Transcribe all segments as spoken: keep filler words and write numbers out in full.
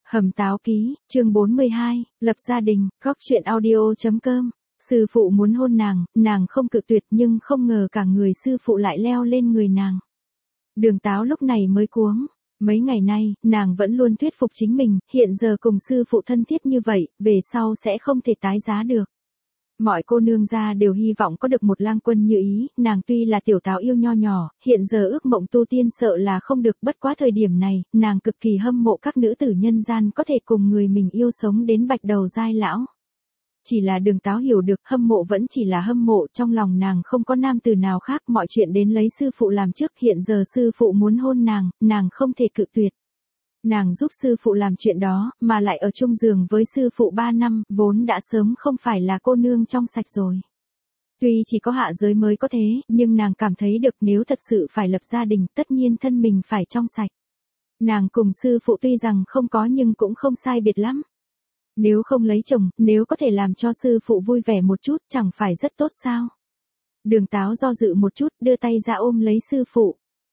Hầm Táo Ký, chương bốn mươi hai, lập gia đình, góc truyện audio.com. Sư phụ muốn hôn nàng, nàng không cự tuyệt nhưng không ngờ cả người sư phụ lại leo lên người nàng. Đường Táo lúc này mới cuống. Mấy ngày nay, nàng vẫn luôn thuyết phục chính mình, hiện giờ cùng sư phụ thân thiết như vậy, về sau sẽ không thể tái giá được. Mọi cô nương gia đều hy vọng có được một lang quân như ý, nàng tuy là tiểu Táo yêu nho nhỏ, hiện giờ ước mộng tu tiên sợ là không được, bất quá thời điểm này, nàng cực kỳ hâm mộ các nữ tử nhân gian có thể cùng người mình yêu sống đến bạch đầu giai lão. Chỉ là Đường Táo hiểu được, hâm mộ vẫn chỉ là hâm mộ, trong lòng nàng không có nam tử nào khác, mọi chuyện đến lấy sư phụ làm trước, hiện giờ sư phụ muốn hôn nàng, nàng không thể cự tuyệt. Nàng giúp sư phụ làm chuyện đó, mà lại ở chung giường với sư phụ ba năm, vốn đã sớm không phải là cô nương trong sạch rồi. Tuy chỉ có hạ giới mới có thế, nhưng nàng cảm thấy được nếu thật sự phải lập gia đình, tất nhiên thân mình phải trong sạch. Nàng cùng sư phụ tuy rằng không có nhưng cũng không sai biệt lắm. Nếu không lấy chồng, nếu có thể làm cho sư phụ vui vẻ một chút, chẳng phải rất tốt sao? Đường Táo do dự một chút, đưa tay ra ôm lấy sư phụ.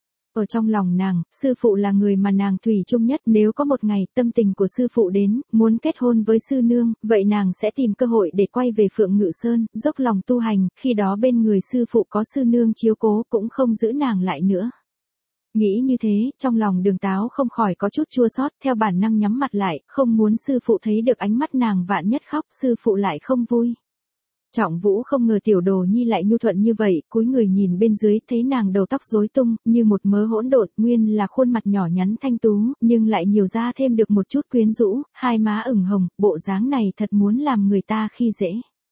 Ở trong lòng nàng, sư phụ là người mà nàng thủy chung nhất, nếu có một ngày tâm tình của sư phụ đến, muốn kết hôn với sư nương, vậy nàng sẽ tìm cơ hội để quay về Phượng Ngự Sơn, dốc lòng tu hành, khi đó bên người sư phụ có sư nương chiếu cố cũng không giữ nàng lại nữa. Nghĩ như thế, trong lòng Đường Táo không khỏi có chút chua xót, theo bản năng nhắm mặt lại, không muốn sư phụ thấy được ánh mắt nàng, vạn nhất khóc, sư phụ lại không vui. Trọng Vũ không ngờ tiểu đồ nhi lại nhu thuận như vậy, cúi người nhìn bên dưới, thấy nàng đầu tóc rối tung, như một mớ hỗn độn, nguyên là khuôn mặt nhỏ nhắn thanh tú, nhưng lại nhiều ra thêm được một chút quyến rũ, hai má ửng hồng, bộ dáng này thật muốn làm người ta khi dễ.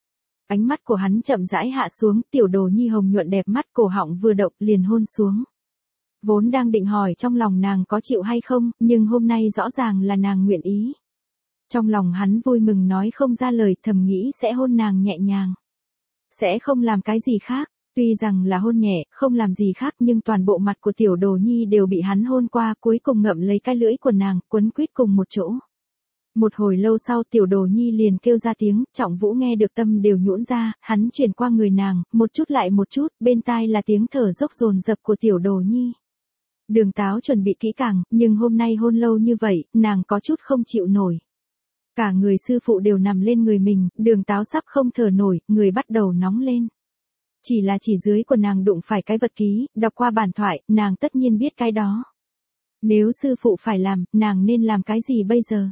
Ánh mắt của hắn chậm rãi hạ xuống, tiểu đồ nhi hồng nhuận đẹp mắt, cổ họng vừa động liền hôn xuống. Vốn đang định hỏi trong lòng nàng có chịu hay không, nhưng hôm nay rõ ràng là nàng nguyện ý. Trong lòng hắn vui mừng nói không ra lời, thầm nghĩ sẽ hôn nàng nhẹ nhàng. Sẽ không làm cái gì khác, tuy rằng là hôn nhẹ, không làm gì khác nhưng toàn bộ mặt của tiểu đồ nhi đều bị hắn hôn qua, cuối cùng ngậm lấy cái lưỡi của nàng, quấn quýt cùng một chỗ. Một hồi lâu sau tiểu đồ nhi liền kêu ra tiếng, Trọng Vũ nghe được tâm đều nhũn ra, hắn chuyển qua người nàng, một chút lại một chút, bên tai là tiếng thở dốc dồn dập của tiểu đồ nhi. Đường Táo chuẩn bị kỹ càng, nhưng hôm nay hôn lâu như vậy, nàng có chút không chịu nổi. Cả người sư phụ đều nằm lên người mình, Đường Táo sắp không thở nổi, người bắt đầu nóng lên. Chỉ là chỉ dưới của nàng đụng phải cái vật ký, đọc qua bản thoại, nàng tất nhiên biết cái đó. Nếu sư phụ phải làm, nàng nên làm cái gì bây giờ?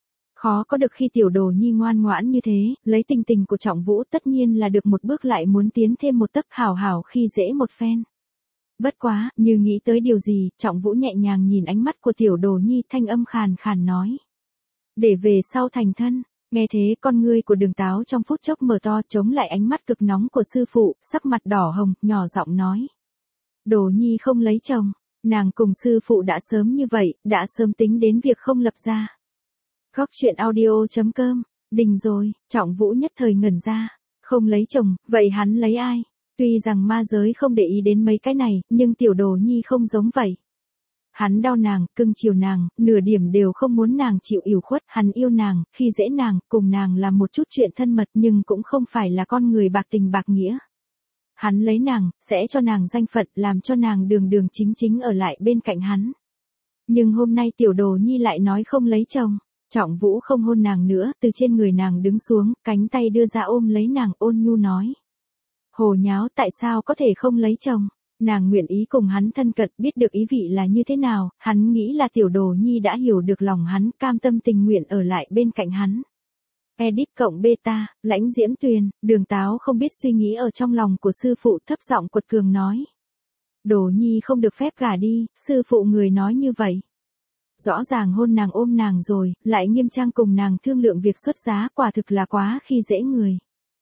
Khó có được khi tiểu đồ nhi ngoan ngoãn như thế, lấy tình tình của Trọng Vũ tất nhiên là được một bước lại muốn tiến thêm một tấc, hảo hảo khi dễ một phen. Bất quá, như nghĩ tới điều gì, Trọng Vũ nhẹ nhàng nhìn ánh mắt của tiểu đồ nhi, thanh âm khàn khàn nói. Để về sau thành thân, nghe thế con ngươi của Đường Táo trong phút chốc mở to, chống lại ánh mắt cực nóng của sư phụ, sắc mặt đỏ hồng, nhỏ giọng nói. Đồ nhi không lấy chồng, nàng cùng sư phụ đã sớm như vậy, đã sớm tính đến việc không lập gia. Góc truyện audio.com, đình rồi, Trọng Vũ nhất thời ngẩn ra, không lấy chồng, vậy hắn lấy ai? Tuy rằng ma giới không để ý đến mấy cái này, nhưng tiểu đồ nhi không giống vậy. Hắn đau nàng, cưng chiều nàng, nửa điểm đều không muốn nàng chịu ủy khuất, hắn yêu nàng, khi dễ nàng, cùng nàng làm một chút chuyện thân mật nhưng cũng không phải là con người bạc tình bạc nghĩa. Hắn lấy nàng, sẽ cho nàng danh phận, làm cho nàng đường đường chính chính ở lại bên cạnh hắn. Nhưng hôm nay tiểu đồ nhi lại nói không lấy chồng. Trọng Vũ không hôn nàng nữa, từ trên người nàng đứng xuống, cánh tay đưa ra ôm lấy nàng, ôn nhu nói. Hồ nháo, tại sao có thể không lấy chồng? Nàng nguyện ý cùng hắn thân cận, biết được ý vị là như thế nào, hắn nghĩ là tiểu đồ nhi đã hiểu được lòng hắn, cam tâm tình nguyện ở lại bên cạnh hắn. Edit cộng beta, Lãnh Diễm Tuyền, Đường Táo không biết suy nghĩ ở trong lòng của sư phụ, thấp giọng quật cường nói. Đồ nhi không được phép gả đi, sư phụ người nói như vậy. Rõ ràng hôn nàng ôm nàng rồi, lại nghiêm trang cùng nàng thương lượng việc xuất giá, quả thực là quá khi dễ người.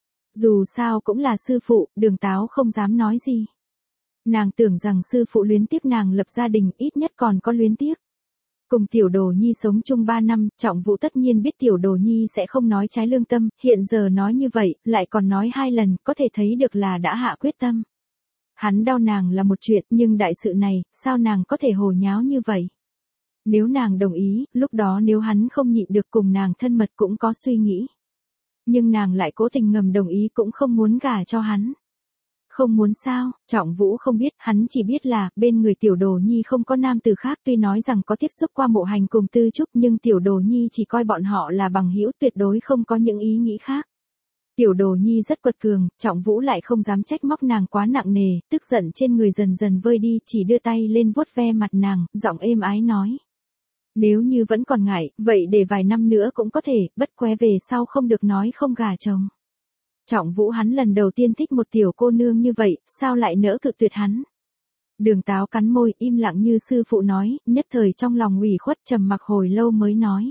Dù sao cũng là sư phụ, Đường Táo không dám nói gì. Nàng tưởng rằng sư phụ luyến tiếc nàng lập gia đình, ít nhất còn có luyến tiếc. Cùng tiểu đồ nhi sống chung ba năm, Trọng Vũ tất nhiên biết tiểu đồ nhi sẽ không nói trái lương tâm, hiện giờ nói như vậy, lại còn nói hai lần, có thể thấy được là đã hạ quyết tâm. Hắn đau nàng là một chuyện, nhưng đại sự này, sao nàng có thể hồ nháo như vậy? Nếu nàng đồng ý, lúc đó nếu hắn không nhịn được cùng nàng thân mật cũng có suy nghĩ. Nhưng nàng lại cố tình ngầm đồng ý cũng không muốn gả cho hắn. Không muốn sao? Trọng Vũ không biết, hắn chỉ biết là, bên người Tiểu Đồ Nhi không có nam tử khác, tuy nói rằng có tiếp xúc qua Mộ Hành cùng Tư Trúc nhưng Tiểu Đồ Nhi chỉ coi bọn họ là bằng hữu, tuyệt đối không có những ý nghĩ khác. Tiểu Đồ Nhi rất quật cường, Trọng Vũ lại không dám trách móc nàng quá nặng nề, tức giận trên người dần dần vơi đi, chỉ đưa tay lên vuốt ve mặt nàng, giọng êm ái nói. Nếu như vẫn còn ngại, vậy để vài năm nữa cũng có thể, bất què về sau không được nói không gả chồng. Trọng Vũ hắn lần đầu tiên thích một tiểu cô nương như vậy, sao lại nỡ cự tuyệt hắn. Đường Táo cắn môi, im lặng như sư phụ nói, nhất thời trong lòng ủy khuất trầm mặc hồi lâu mới nói.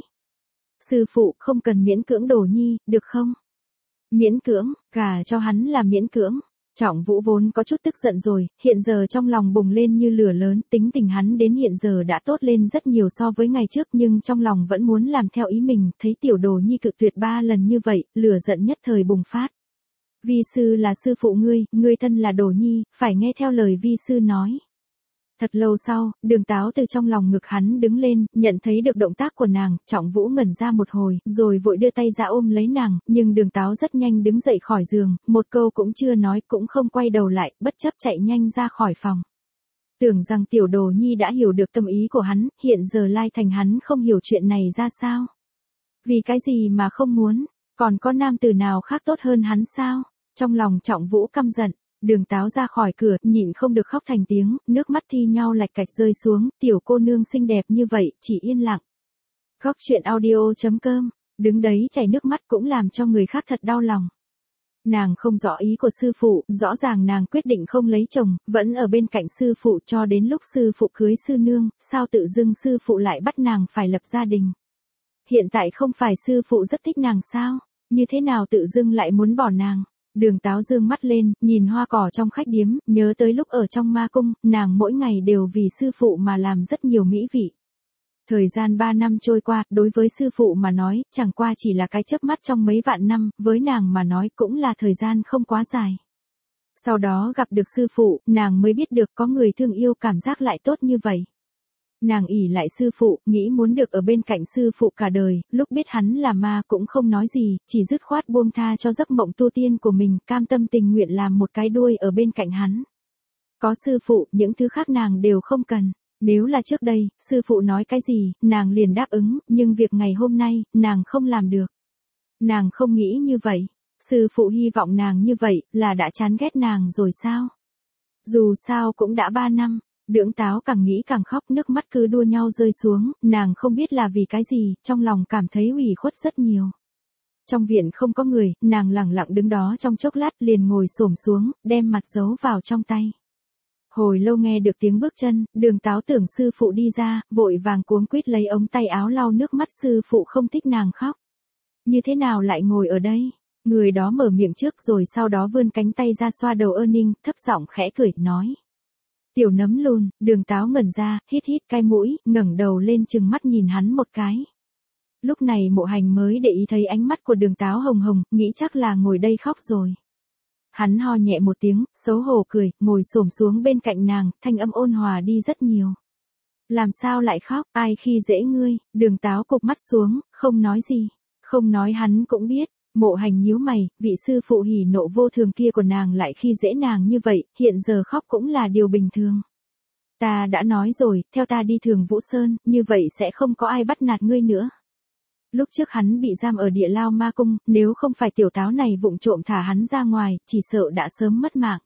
Sư phụ, không cần miễn cưỡng Đồ Nhi, được không? Miễn cưỡng, gả cho hắn là miễn cưỡng. Trọng Vũ vốn có chút tức giận rồi, hiện giờ trong lòng bùng lên như lửa lớn, tính tình hắn đến hiện giờ đã tốt lên rất nhiều so với ngày trước nhưng trong lòng vẫn muốn làm theo ý mình, thấy Tiểu Đồ Nhi cự tuyệt ba lần như vậy, lửa giận nhất thời bùng phát. Vi sư là sư phụ ngươi, ngươi thân là Đồ Nhi, phải nghe theo lời vi sư nói. Thật lâu sau, Đường Táo từ trong lòng ngực hắn đứng lên, nhận thấy được động tác của nàng, Trọng Vũ ngẩn ra một hồi, rồi vội đưa tay ra ôm lấy nàng, nhưng Đường Táo rất nhanh đứng dậy khỏi giường, một câu cũng chưa nói, cũng không quay đầu lại, bất chấp chạy nhanh ra khỏi phòng. Tưởng rằng Tiểu Đồ Nhi đã hiểu được tâm ý của hắn, hiện giờ lai thành hắn không hiểu chuyện này ra sao. Vì cái gì mà không muốn, còn có nam tử nào khác tốt hơn hắn sao? Trong lòng Trọng Vũ căm giận. Đường Táo ra khỏi cửa, nhịn không được khóc thành tiếng, nước mắt thi nhau lạch cạch rơi xuống, tiểu cô nương xinh đẹp như vậy, chỉ yên lặng. Góc truyện audio chấm com, đứng đấy chảy nước mắt cũng làm cho người khác thật đau lòng. Nàng không rõ ý của sư phụ, rõ ràng nàng quyết định không lấy chồng, vẫn ở bên cạnh sư phụ cho đến lúc sư phụ cưới sư nương, sao tự dưng sư phụ lại bắt nàng phải lập gia đình. Hiện tại không phải sư phụ rất thích nàng sao, như thế nào tự dưng lại muốn bỏ nàng. Đường Táo dương mắt lên, nhìn hoa cỏ trong khách điếm, nhớ tới lúc ở trong ma cung, nàng mỗi ngày đều vì sư phụ mà làm rất nhiều mỹ vị. Thời gian ba năm trôi qua, đối với sư phụ mà nói, chẳng qua chỉ là cái chớp mắt trong mấy vạn năm, với nàng mà nói cũng là thời gian không quá dài. Sau đó gặp được sư phụ, nàng mới biết được có người thương yêu cảm giác lại tốt như vậy. Nàng ỷ lại sư phụ, nghĩ muốn được ở bên cạnh sư phụ cả đời, lúc biết hắn là ma cũng không nói gì, chỉ dứt khoát buông tha cho giấc mộng tu tiên của mình, cam tâm tình nguyện làm một cái đuôi ở bên cạnh hắn. Có sư phụ, những thứ khác nàng đều không cần. Nếu là trước đây, sư phụ nói cái gì, nàng liền đáp ứng, nhưng việc ngày hôm nay, nàng không làm được. Nàng không nghĩ như vậy. Sư phụ hy vọng nàng như vậy, là đã chán ghét nàng rồi sao? Dù sao cũng đã ba năm. Đường Táo càng nghĩ càng khóc, nước mắt cứ đua nhau rơi xuống, nàng không biết là vì cái gì, trong lòng cảm thấy ủy khuất rất nhiều. Trong viện không có người, nàng lẳng lặng đứng đó trong chốc lát liền ngồi xổm xuống, đem mặt giấu vào trong tay. Hồi lâu nghe được tiếng bước chân, Đường Táo tưởng sư phụ đi ra, vội vàng cuống quýt lấy ống tay áo lau nước mắt, sư phụ không thích nàng khóc. Như thế nào lại ngồi ở đây? Người đó mở miệng trước rồi sau đó vươn cánh tay ra xoa đầu Ơ Ninh, thấp giọng khẽ cười, nói. Tiểu nấm lùn. Đường Táo ngẩn ra, hít hít cái mũi, ngẩng đầu lên chừng mắt nhìn hắn một cái. Lúc này Mộ Hành mới để ý thấy ánh mắt của Đường Táo hồng hồng, nghĩ chắc là ngồi đây khóc rồi. Hắn ho nhẹ một tiếng, xấu hổ cười, ngồi xổm xuống bên cạnh nàng, thanh âm ôn hòa đi rất nhiều. Làm sao lại khóc, ai khi dễ ngươi? Đường Táo cụp mắt xuống, không nói gì. Không nói hắn cũng biết. Mộ Hành nhíu mày, vị sư phụ hỉ nộ vô thường kia của nàng lại khi dễ nàng như vậy, hiện giờ khóc cũng là điều bình thường. Ta đã nói rồi, theo ta đi Thường Vũ Sơn, như vậy sẽ không có ai bắt nạt ngươi nữa. Lúc trước hắn bị giam ở Địa Lao Ma Cung, nếu không phải tiểu táo này vụng trộm thả hắn ra ngoài, chỉ sợ đã sớm mất mạng.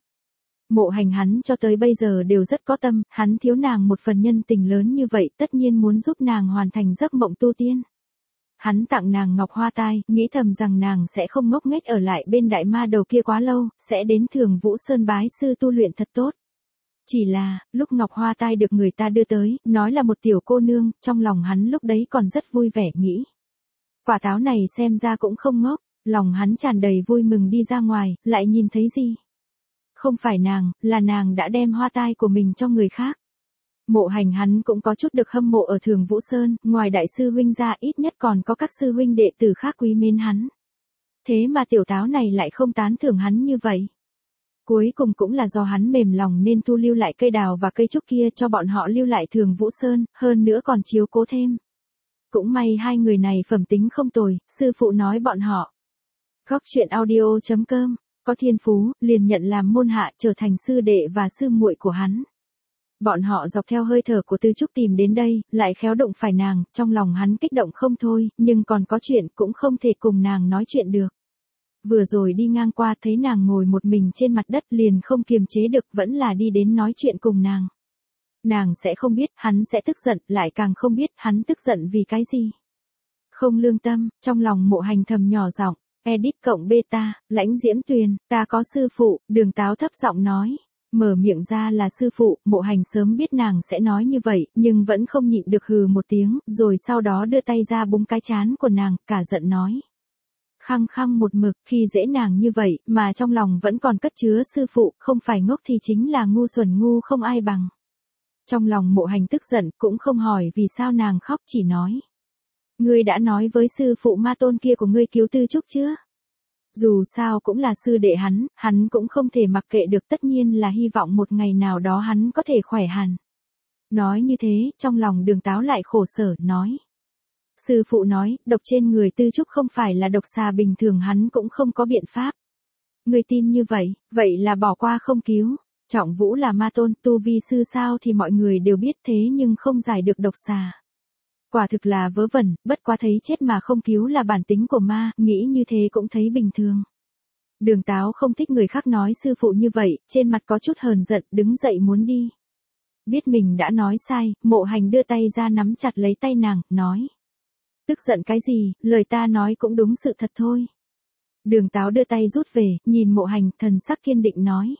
Mộ Hành hắn cho tới bây giờ đều rất có tâm, hắn thiếu nàng một phần nhân tình lớn như vậy, tất nhiên muốn giúp nàng hoàn thành giấc mộng tu tiên. Hắn tặng nàng ngọc hoa tai, nghĩ thầm rằng nàng sẽ không ngốc nghếch ở lại bên đại ma đầu kia quá lâu, sẽ đến Thường Vũ Sơn bái sư tu luyện thật tốt. Chỉ là, lúc ngọc hoa tai được người ta đưa tới, nói là một tiểu cô nương, trong lòng hắn lúc đấy còn rất vui vẻ nghĩ. Quả táo này xem ra cũng không ngốc, lòng hắn tràn đầy vui mừng đi ra ngoài, lại nhìn thấy gì? Không phải nàng, là nàng đã đem hoa tai của mình cho người khác. Mộ Hành hắn cũng có chút được hâm mộ ở Thường Vũ Sơn, ngoài đại sư huynh ra ít nhất còn có các sư huynh đệ tử khác quý mến hắn. Thế mà tiểu táo này lại không tán thưởng hắn như vậy. Cuối cùng cũng là do hắn mềm lòng nên thu lưu lại cây đào và cây trúc kia cho bọn họ lưu lại Thường Vũ Sơn, hơn nữa còn chiếu cố thêm. Cũng may hai người này phẩm tính không tồi, sư phụ nói bọn họ. Góc truyện audio chấm com có thiên phú, liền nhận làm môn hạ trở thành sư đệ và sư muội của hắn. Bọn họ dọc theo hơi thở của Tư Trúc tìm đến đây, lại khéo đụng phải nàng, trong lòng hắn kích động không thôi, nhưng còn có chuyện cũng không thể cùng nàng nói chuyện được. Vừa rồi đi ngang qua thấy nàng ngồi một mình trên mặt đất liền không kiềm chế được, vẫn là đi đến nói chuyện cùng nàng. Nàng sẽ không biết hắn sẽ tức giận, lại càng không biết hắn tức giận vì cái gì. Không lương tâm, trong lòng Mộ Hành thầm nhỏ giọng, edit cộng beta, Lãnh Diễm Tuyền, ta có sư phụ, Đường Táo thấp giọng nói. Mở miệng ra là sư phụ, Mộ Hành sớm biết nàng sẽ nói như vậy, nhưng vẫn không nhịn được hừ một tiếng, rồi sau đó đưa tay ra búng cái trán của nàng, cả giận nói. Khăng khăng một mực, khi dễ nàng như vậy, mà trong lòng vẫn còn cất chứa sư phụ, không phải ngốc thì chính là ngu xuẩn ngu không ai bằng. Trong lòng Mộ Hành tức giận, cũng không hỏi vì sao nàng khóc, chỉ nói. Ngươi đã nói với sư phụ ma tôn kia của ngươi cứu Tư Trúc chưa? Dù sao cũng là sư đệ hắn, hắn cũng không thể mặc kệ được, tất nhiên là hy vọng một ngày nào đó hắn có thể khỏe hẳn. Nói như thế, trong lòng Đường Táo lại khổ sở, nói. Sư phụ nói, độc trên người Tư Trúc không phải là độc xà bình thường, hắn cũng không có biện pháp. Ngươi tin như vậy, vậy là bỏ qua không cứu. Trọng Vũ là ma tôn, tu vi sư sao thì mọi người đều biết, thế nhưng không giải được độc xà. Quả thực là vớ vẩn, bất quá thấy chết mà không cứu là bản tính của ma, nghĩ như thế cũng thấy bình thường. Đường Táo không thích người khác nói sư phụ như vậy, trên mặt có chút hờn giận, đứng dậy muốn đi. Biết mình đã nói sai, Mộ Hành đưa tay ra nắm chặt lấy tay nàng, nói. Tức giận cái gì, lời ta nói cũng đúng sự thật thôi. Đường Táo đưa tay rút về, nhìn Mộ Hành, thần sắc kiên định nói.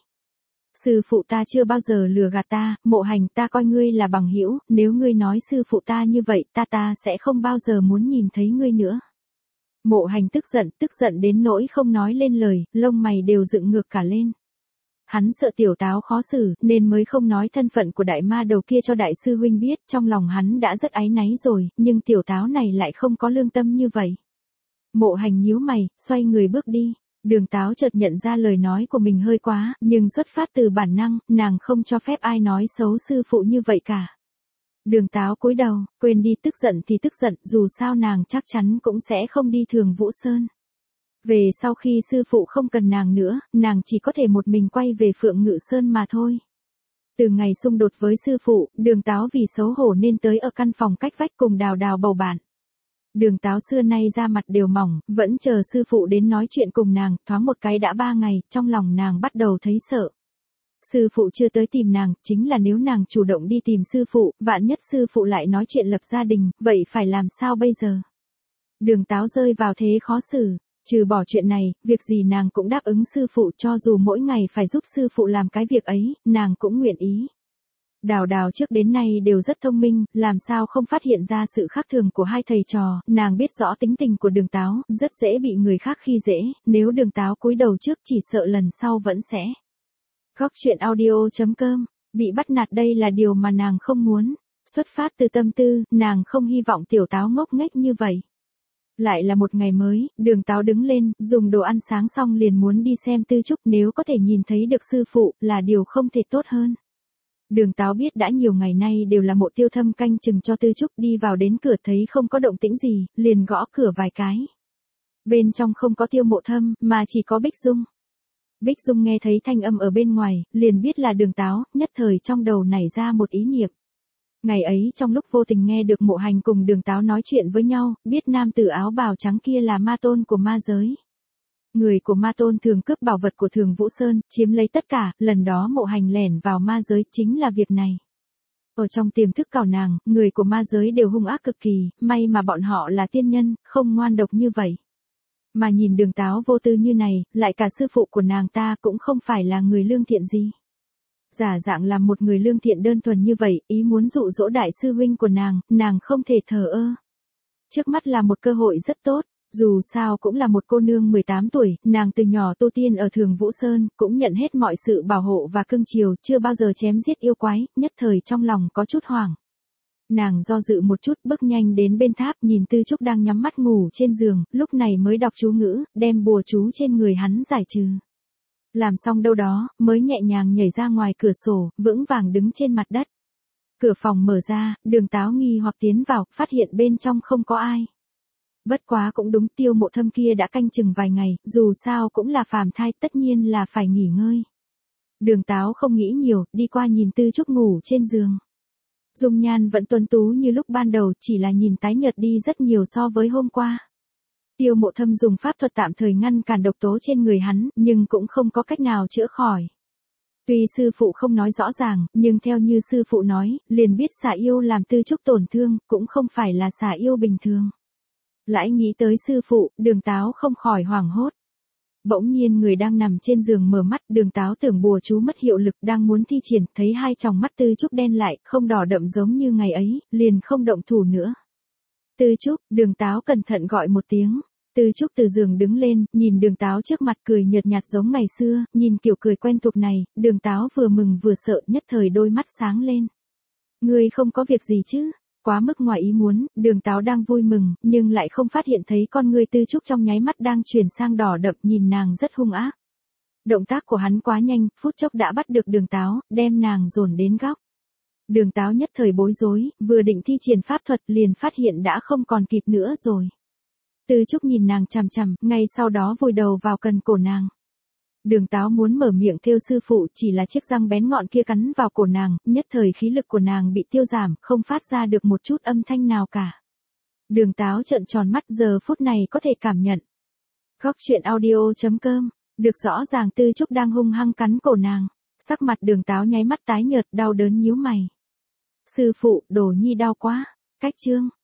Sư phụ ta chưa bao giờ lừa gạt ta, Mộ Hành, ta coi ngươi là bằng hữu, nếu ngươi nói sư phụ ta như vậy, ta ta sẽ không bao giờ muốn nhìn thấy ngươi nữa. Mộ Hành tức giận, tức giận đến nỗi không nói lên lời, lông mày đều dựng ngược cả lên. Hắn sợ Tiểu Táo khó xử, nên mới không nói thân phận của đại ma đầu kia cho đại sư huynh biết, trong lòng hắn đã rất áy náy rồi, nhưng Tiểu Táo này lại không có lương tâm như vậy. Mộ Hành nhíu mày, xoay người bước đi. Đường Táo chợt nhận ra lời nói của mình hơi quá, nhưng xuất phát từ bản năng, nàng không cho phép ai nói xấu sư phụ như vậy cả. Đường Táo cúi đầu, quên đi, tức giận thì tức giận, dù sao nàng chắc chắn cũng sẽ không đi Thường Vũ Sơn. Về sau khi sư phụ không cần nàng nữa, nàng chỉ có thể một mình quay về Phượng Ngự Sơn mà thôi. Từ ngày xung đột với sư phụ, Đường Táo vì xấu hổ nên tới ở căn phòng cách vách cùng Đào Đào bầu bạn. Đường Táo xưa nay da mặt đều mỏng, vẫn chờ sư phụ đến nói chuyện cùng nàng, thoáng một cái đã ba ngày, trong lòng nàng bắt đầu thấy sợ. Sư phụ chưa tới tìm nàng, chính là nếu nàng chủ động đi tìm sư phụ, vạn nhất sư phụ lại nói chuyện lập gia đình, vậy phải làm sao bây giờ? Đường Táo rơi vào thế khó xử, trừ bỏ chuyện này, việc gì nàng cũng đáp ứng sư phụ, cho dù mỗi ngày phải giúp sư phụ làm cái việc ấy, nàng cũng nguyện ý. Đào Đào trước đến nay đều rất thông minh, làm sao không phát hiện ra sự khác thường của hai thầy trò, nàng biết rõ tính tình của Đường Táo, rất dễ bị người khác khi dễ, nếu Đường Táo cúi đầu trước chỉ sợ lần sau vẫn sẽ. Góc truyện audio chấm com, bị bắt nạt đây là điều mà nàng không muốn, xuất phát từ tâm tư, nàng không hy vọng Tiểu Táo ngốc nghếch như vậy. Lại là một ngày mới, Đường Táo đứng lên, dùng đồ ăn sáng xong liền muốn đi xem Tư Trúc, nếu có thể nhìn thấy được sư phụ, là điều không thể tốt hơn. Đường Táo biết đã nhiều ngày nay đều là Mộ Tiêu Thâm canh chừng cho Tư Trúc, đi vào đến cửa thấy không có động tĩnh gì, liền gõ cửa vài cái. Bên trong không có Tiêu Mộ Thâm, mà chỉ có Bích Dung. Bích Dung nghe thấy thanh âm ở bên ngoài, liền biết là Đường Táo, nhất thời trong đầu nảy ra một ý niệm. Ngày ấy trong lúc vô tình nghe được Mộ Hành cùng Đường Táo nói chuyện với nhau, biết nam tử áo bào trắng kia là ma tôn của ma giới. Người của ma tôn thường cướp bảo vật của Thường Vũ Sơn, chiếm lấy tất cả, lần đó Mộ Hành lẻn vào ma giới chính là việc này. Ở trong tiềm thức cào nàng, người của ma giới đều hung ác cực kỳ, may mà bọn họ là tiên nhân, không ngoan độc như vậy. Mà nhìn Đường Táo vô tư như này, lại cả sư phụ của nàng ta cũng không phải là người lương thiện gì. Giả dạng làm một người lương thiện đơn thuần như vậy, ý muốn dụ dỗ đại sư huynh của nàng, nàng không thể thờ ơ. Trước mắt là một cơ hội rất tốt. Dù sao cũng là một cô nương mười tám tuổi, nàng từ nhỏ tu tiên ở Thường Vũ Sơn, cũng nhận hết mọi sự bảo hộ và cưng chiều, chưa bao giờ chém giết yêu quái, nhất thời trong lòng có chút hoảng. Nàng do dự một chút, bước nhanh đến bên tháp, nhìn Tư Trúc đang nhắm mắt ngủ trên giường, lúc này mới đọc chú ngữ, đem bùa chú trên người hắn giải trừ. Làm xong đâu đó, mới nhẹ nhàng nhảy ra ngoài cửa sổ, vững vàng đứng trên mặt đất. Cửa phòng mở ra, Đường Táo nghi hoặc tiến vào, phát hiện bên trong không có ai. Bất quá cũng đúng, Tiêu Mộ Thâm kia đã canh chừng vài ngày, dù sao cũng là phàm thai, tất nhiên là phải nghỉ ngơi. Đường Táo không nghĩ nhiều, đi qua nhìn Tư Trúc ngủ trên giường. Dung nhan vẫn tuấn tú như lúc ban đầu, chỉ là nhìn tái nhợt đi rất nhiều so với hôm qua. Tiêu Mộ Thâm dùng pháp thuật tạm thời ngăn cản độc tố trên người hắn, nhưng cũng không có cách nào chữa khỏi. Tuy sư phụ không nói rõ ràng, nhưng theo như sư phụ nói, liền biết xà yêu làm Tư Trúc tổn thương, cũng không phải là xà yêu bình thường. Lại nghĩ tới sư phụ, Đường Táo không khỏi hoảng hốt. Bỗng nhiên người đang nằm trên giường mở mắt, Đường Táo tưởng bùa chú mất hiệu lực, đang muốn thi triển, thấy hai tròng mắt Tư Trúc đen lại, không đỏ đậm giống như ngày ấy, liền không động thủ nữa. Tư Trúc, Đường Táo cẩn thận gọi một tiếng. Tư Trúc từ giường đứng lên, nhìn Đường Táo trước mặt cười nhợt nhạt giống ngày xưa, nhìn kiểu cười quen thuộc này, Đường Táo vừa mừng vừa sợ, nhất thời đôi mắt sáng lên. Ngươi không có việc gì chứ? Quá mức ngoài ý muốn, Đường Táo đang vui mừng, nhưng lại không phát hiện thấy con người Tư Trúc trong nháy mắt đang chuyển sang đỏ đậm, nhìn nàng rất hung ác. Động tác của hắn quá nhanh, phút chốc đã bắt được Đường Táo, đem nàng dồn đến góc. Đường Táo nhất thời bối rối, vừa định thi triển pháp thuật liền phát hiện đã không còn kịp nữa rồi. Tư Trúc nhìn nàng chằm chằm, ngay sau đó vùi đầu vào cần cổ nàng. Đường Táo muốn mở miệng kêu sư phụ, chỉ là chiếc răng bén ngọn kia cắn vào cổ nàng, nhất thời khí lực của nàng bị tiêu giảm, không phát ra được một chút âm thanh nào cả. Đường Táo trợn tròn mắt, giờ phút này có thể cảm nhận. Góc truyện audio chấm com, được rõ ràng Tư Trúc đang hung hăng cắn cổ nàng. Sắc mặt Đường Táo nháy mắt tái nhợt, đau đớn nhíu mày. Sư phụ, Đồ Nhi đau quá. Cách chương.